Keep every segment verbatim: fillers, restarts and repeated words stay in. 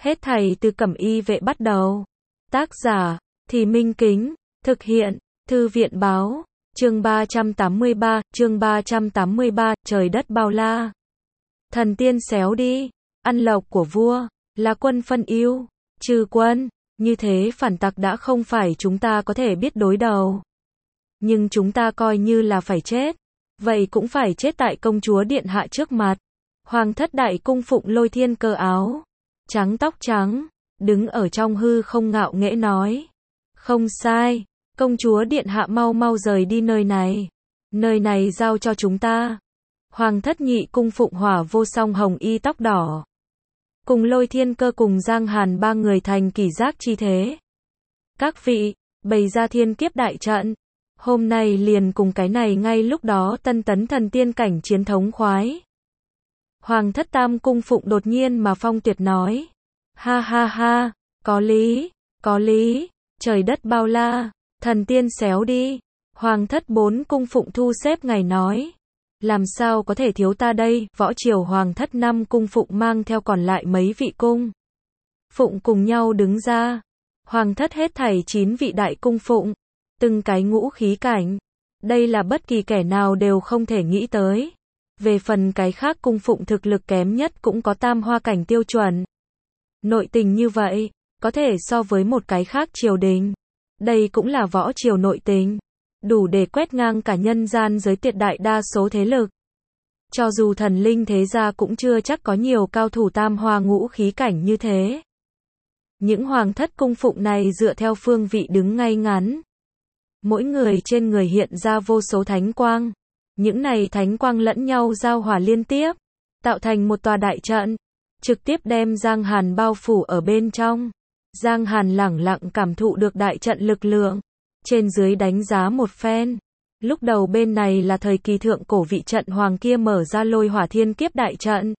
Hết thảy từ Cẩm Y vệ bắt đầu. Tác giả, Thì Minh Kính, thực hiện, Thư viện báo, chương ba trăm tám mươi ba, chương ba trăm tám mươi ba, trời đất bao la. Thần tiên xéo đi, ăn lộc của vua, là quân phân ưu, trừ quân, như thế phản tặc đã không phải chúng ta có thể biết đối đầu. Nhưng chúng ta coi như là phải chết, vậy cũng phải chết tại công chúa điện hạ trước mặt. Hoàng thất đại cung phụng Lôi Thiên Cơ áo trắng tóc trắng, đứng ở trong hư không ngạo nghễ nói. Không sai, công chúa điện hạ mau mau rời đi nơi này. Nơi này giao cho chúng ta. Hoàng thất nhị cung phụng Hỏa Vô Song hồng y tóc đỏ. Cùng Lôi Thiên Cơ cùng Giang Hàn ba người thành kỷ giác chi thế. Các vị, bày ra thiên kiếp đại trận. Hôm nay liền cùng cái này ngay lúc đó tân tấn thần tiên cảnh chiến thống khoái. Hoàng thất tam cung phụng đột nhiên mà phong tuyệt nói. Ha ha ha, có lý, có lý, trời đất bao la, thần tiên xéo đi. Hoàng thất bốn cung phụng thu xếp ngày nói. Làm sao có thể thiếu ta đây, võ triều hoàng thất năm cung phụng mang theo còn lại mấy vị cung phụng cùng nhau đứng ra. Hoàng thất hết thảy chín vị đại cung phụng, từng cái ngũ khí cảnh. Đây là bất kỳ kẻ nào đều không thể nghĩ tới. Về phần cái khác cung phụng thực lực kém nhất cũng có tam hoa cảnh tiêu chuẩn. Nội tình như vậy, có thể so với một cái khác triều đình. Đây cũng là võ triều nội tình, đủ để quét ngang cả nhân gian giới tuyệt đại đa số thế lực. Cho dù thần linh thế gia cũng chưa chắc có nhiều cao thủ tam hoa ngũ khí cảnh như thế. Những hoàng thất cung phụng này dựa theo phương vị đứng ngay ngắn. Mỗi người trên người hiện ra vô số thánh quang. Những này thánh quang lẫn nhau giao hòa liên tiếp, tạo thành một tòa đại trận, trực tiếp đem Giang Hàn bao phủ ở bên trong. Giang Hàn lẳng lặng cảm thụ được đại trận lực lượng, trên dưới đánh giá một phen. Lúc đầu bên này là thời kỳ thượng cổ vị trận hoàng kia mở ra lôi hỏa thiên kiếp đại trận.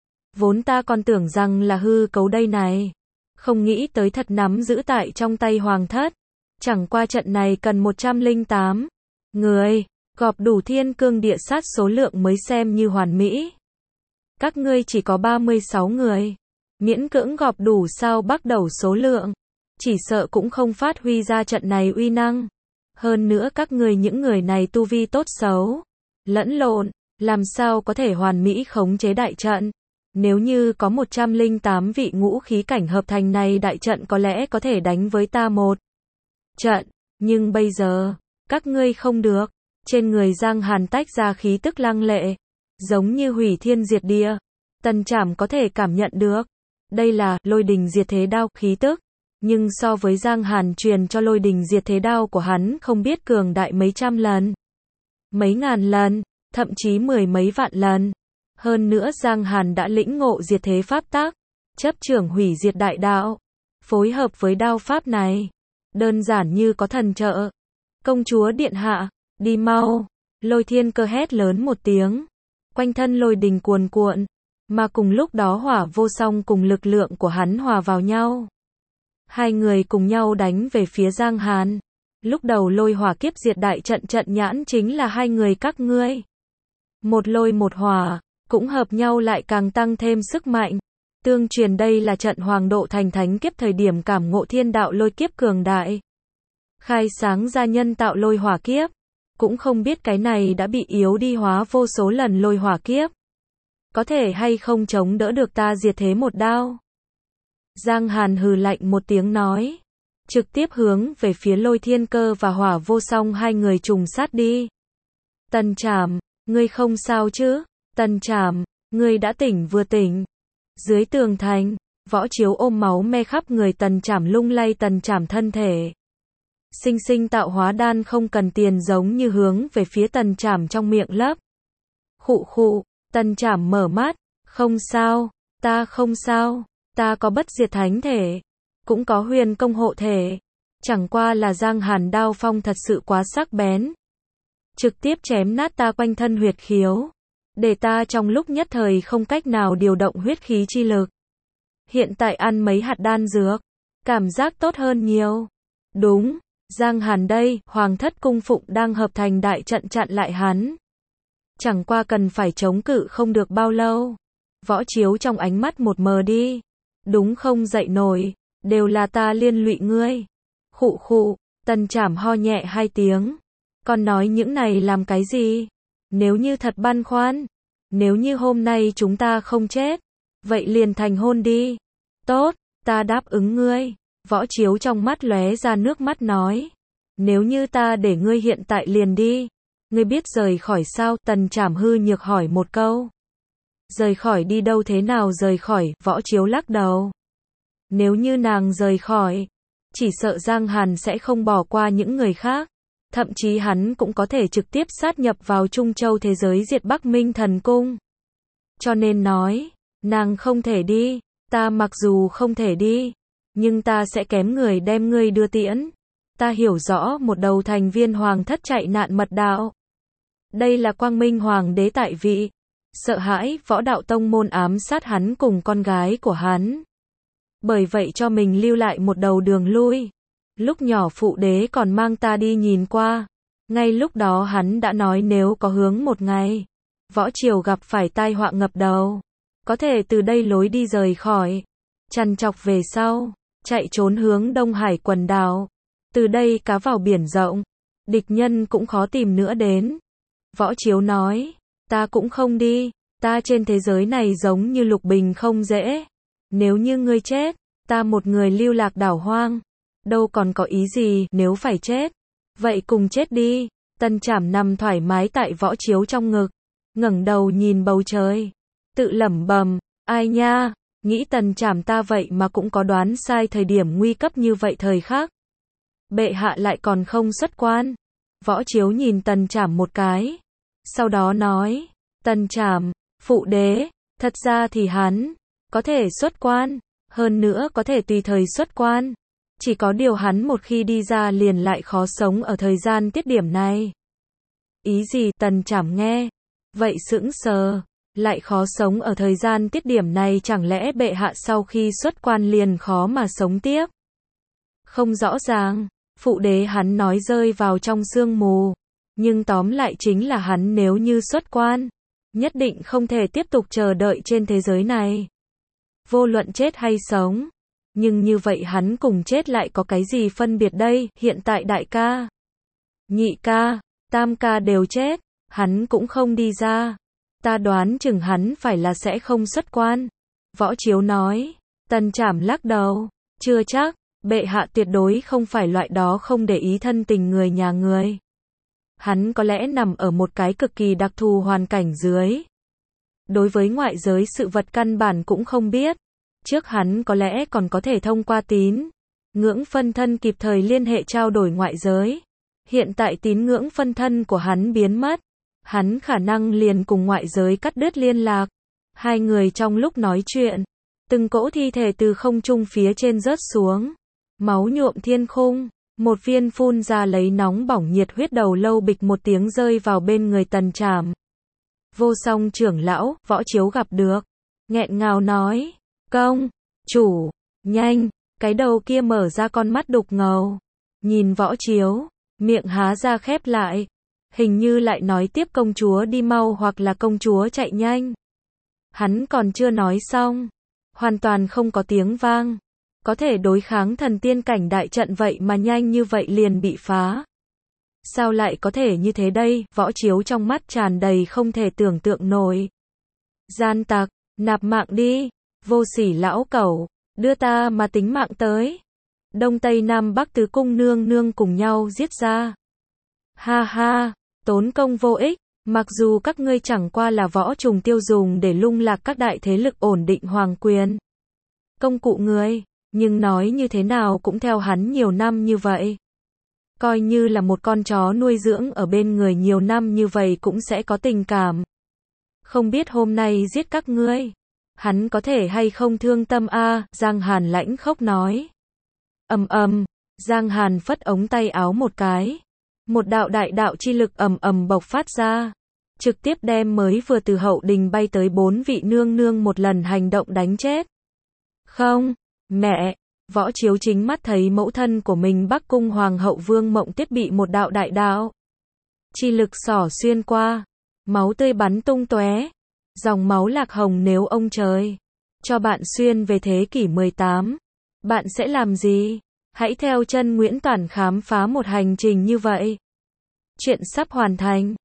Vốn ta còn tưởng rằng là hư cấu đây này, không nghĩ tới thật nắm giữ tại trong tay hoàng thất. Chẳng qua trận này cần một trăm lẻ tám người, gọp đủ thiên cương địa sát số lượng mới xem như hoàn mỹ. Các ngươi chỉ có ba mươi sáu người, miễn cưỡng gọp đủ sao bắt đầu số lượng, chỉ sợ cũng không phát huy ra trận này uy năng. Hơn nữa các ngươi những người này tu vi tốt xấu lẫn lộn, làm sao có thể hoàn mỹ khống chế đại trận. Nếu như có một trăm lẻ tám vị ngũ khí cảnh hợp thành này đại trận có lẽ có thể đánh với ta một trận, nhưng bây giờ, các ngươi không được. Trên người Giang Hàn tách ra khí tức lăng lệ, giống như hủy thiên diệt địa. Tần Trảm có thể cảm nhận được. Đây là lôi đình diệt thế đao khí tức. Nhưng so với Giang Hàn truyền cho lôi đình diệt thế đao của hắn không biết cường đại mấy trăm lần, mấy ngàn lần, thậm chí mười mấy vạn lần. Hơn nữa Giang Hàn đã lĩnh ngộ diệt thế pháp tắc, chấp trưởng hủy diệt đại đạo. Phối hợp với đao pháp này, đơn giản như có thần trợ. Công chúa điện hạ, đi mau. Lôi Thiên Cơ hét lớn một tiếng. Quanh thân lôi đình cuồn cuộn, mà cùng lúc đó Hỏa Vô Song cùng lực lượng của hắn hòa vào nhau. Hai người cùng nhau đánh về phía Giang Hàn. Lúc đầu lôi hỏa kiếp diệt đại trận trận nhãn chính là hai người các ngươi. Một lôi một hỏa, cũng hợp nhau lại càng tăng thêm sức mạnh. Tương truyền đây là trận hoàng độ thành thánh kiếp thời điểm cảm ngộ thiên đạo lôi kiếp cường đại. Khai sáng ra nhân tạo lôi hỏa kiếp. Cũng không biết cái này đã bị yếu đi hóa vô số lần lôi hỏa kiếp. Có thể hay không chống đỡ được ta diệt thế một đao. Giang Hàn hừ lạnh một tiếng nói. Trực tiếp hướng về phía Lôi Thiên Cơ và Hỏa Vô Song hai người trùng sát đi. Tần Trảm, ngươi không sao chứ? Tần Trảm, ngươi đã tỉnh vừa tỉnh. Dưới tường thành, Võ Chiếu ôm máu me khắp người Tần Trảm lung lay Tần Trảm thân thể. Sinh sinh tạo hóa đan không cần tiền giống như hướng về phía Tần Trảm trong miệng lấp. Khụ khụ, Tần Trảm mở mắt, không sao, ta không sao, ta có bất diệt thánh thể, cũng có huyền công hộ thể. Chẳng qua là Giang Hàn đao phong thật sự quá sắc bén. Trực tiếp chém nát ta quanh thân huyệt khiếu, để ta trong lúc nhất thời không cách nào điều động huyết khí chi lực. Hiện tại ăn mấy hạt đan dược, cảm giác tốt hơn nhiều. Đúng. Giang Hàn đây, hoàng thất cung phụng đang hợp thành đại trận chặn lại hắn. Chẳng qua cần phải chống cự không được bao lâu. Võ Chiếu trong ánh mắt một mờ đi. Đúng không dậy nổi, đều là ta liên lụy ngươi. Khụ khụ, Tần Trảm ho nhẹ hai tiếng. Con nói những này làm cái gì? Nếu như thật băn khoăn, nếu như hôm nay chúng ta không chết, vậy liền thành hôn đi. Tốt, ta đáp ứng ngươi. Võ Chiếu trong mắt lóe ra nước mắt nói. Nếu như ta để ngươi hiện tại liền đi, ngươi biết rời khỏi sao? Tần Trảm hư nhược hỏi một câu. Rời khỏi đi đâu thế nào rời khỏi? Võ Chiếu lắc đầu. Nếu như nàng rời khỏi, chỉ sợ Giang Hàn sẽ không bỏ qua những người khác. Thậm chí hắn cũng có thể trực tiếp sát nhập vào Trung Châu thế giới diệt Bắc Minh Thần Cung. Cho nên nói, nàng không thể đi, ta mặc dù không thể đi, nhưng ta sẽ kém người đem ngươi đưa tiễn. Ta hiểu rõ một đầu thành viên hoàng thất chạy nạn mật đạo. Đây là Quang Minh Hoàng đế tại vị, sợ hãi võ đạo tông môn ám sát hắn cùng con gái của hắn. Bởi vậy cho mình lưu lại một đầu đường lui. Lúc nhỏ phụ đế còn mang ta đi nhìn qua. Ngay lúc đó hắn đã nói nếu có hướng một ngày, võ triều gặp phải tai họa ngập đầu, có thể từ đây lối đi rời khỏi. Trằn trọc về sau, chạy trốn hướng Đông Hải quần đảo. Từ đây cá vào biển rộng, địch nhân cũng khó tìm nữa đến. Võ Chiếu nói, ta cũng không đi, ta trên thế giới này giống như Lục Bình không dễ. Nếu như ngươi chết, ta một người lưu lạc đảo hoang, đâu còn có ý gì, nếu phải chết, vậy cùng chết đi. Tần Trảm nằm thoải mái tại Võ Chiếu trong ngực, ngẩng đầu nhìn bầu trời, tự lẩm bẩm, ai nha, nghĩ Tần Trảm ta vậy mà cũng có đoán sai thời điểm nguy cấp như vậy thời khắc. Bệ hạ lại còn không xuất quan. Võ Chiếu nhìn Tần Trảm một cái, sau đó nói, Tần Trảm, phụ đế, thật ra thì hắn có thể xuất quan, hơn nữa có thể tùy thời xuất quan. Chỉ có điều hắn một khi đi ra liền lại khó sống ở thời gian tiết điểm này. Ý gì? Tần Trảm nghe vậy sững sờ, lại khó sống ở thời gian tiết điểm này, chẳng lẽ bệ hạ sau khi xuất quan liền khó mà sống tiếp? Không rõ ràng, phụ đế hắn nói rơi vào trong sương mù, nhưng tóm lại chính là hắn nếu như xuất quan, nhất định không thể tiếp tục chờ đợi trên thế giới này. Vô luận chết hay sống, nhưng như vậy hắn cùng chết lại có cái gì phân biệt đây? Hiện tại đại ca, nhị ca, tam ca đều chết, hắn cũng không đi ra. Ta đoán chừng hắn phải là sẽ không xuất quan. Võ Chiếu nói. Tần Trảm lắc đầu, chưa chắc, bệ hạ tuyệt đối không phải loại đó không để ý thân tình người nhà người. Hắn có lẽ nằm ở một cái cực kỳ đặc thù hoàn cảnh dưới. Đối với ngoại giới sự vật căn bản cũng không biết. Trước hắn có lẽ còn có thể thông qua tín ngưỡng phân thân kịp thời liên hệ trao đổi ngoại giới. Hiện tại tín ngưỡng phân thân của hắn biến mất, hắn khả năng liền cùng ngoại giới cắt đứt liên lạc. Hai người trong lúc nói chuyện, từng cỗ thi thể từ không trung phía trên rớt xuống, máu nhuộm thiên khung, một viên phun ra lấy nóng bỏng nhiệt huyết đầu lâu bịch một tiếng rơi vào bên người Tần Trảm. Vô Song trưởng lão, Võ Chiếu gặp được, nghẹn ngào nói, công chủ, nhanh, cái đầu kia mở ra con mắt đục ngầu, nhìn Võ Chiếu, miệng há ra khép lại, hình như lại nói tiếp công chúa đi mau hoặc là công chúa chạy nhanh. Hắn còn chưa nói xong, hoàn toàn không có tiếng vang, có thể đối kháng thần tiên cảnh đại trận vậy mà nhanh như vậy liền bị phá. Sao lại có thể như thế đây? Võ Chiếu trong mắt tràn đầy không thể tưởng tượng nổi. Gian tặc, nạp mạng đi, vô sỉ lão cẩu, đưa ta mà tính mạng tới. Đông Tây Nam Bắc tứ cung nương nương cùng nhau giết ra. Ha ha, tốn công vô ích, mặc dù các ngươi chẳng qua là võ trùng tiêu dùng để lung lạc các đại thế lực ổn định hoàng quyền. Công cụ người, nhưng nói như thế nào cũng theo hắn nhiều năm như vậy. Coi như là một con chó nuôi dưỡng ở bên người nhiều năm như vậy cũng sẽ có tình cảm. Không biết hôm nay giết các ngươi, hắn có thể hay không thương tâm a? À, Giang Hàn lãnh khốc nói. Ầm ầm, Giang Hàn phất ống tay áo một cái, một đạo đại đạo chi lực ầm ầm bộc phát ra, trực tiếp đem mới vừa từ hậu đình bay tới bốn vị nương nương một lần hành động đánh chết. Không, mẹ, Võ Chiếu chính mắt thấy mẫu thân của mình Bắc cung hoàng hậu Vương Mộng Tiết bị một đạo đại đạo chi lực xỏ xuyên qua, máu tươi bắn tung tóe, dòng máu lạc hồng nếu ông trời. cho bạn xuyên về thế kỷ mười tám. Bạn sẽ làm gì? Hãy theo chân Nguyễn Toản khám phá một hành trình như vậy. Chuyện sắp hoàn thành.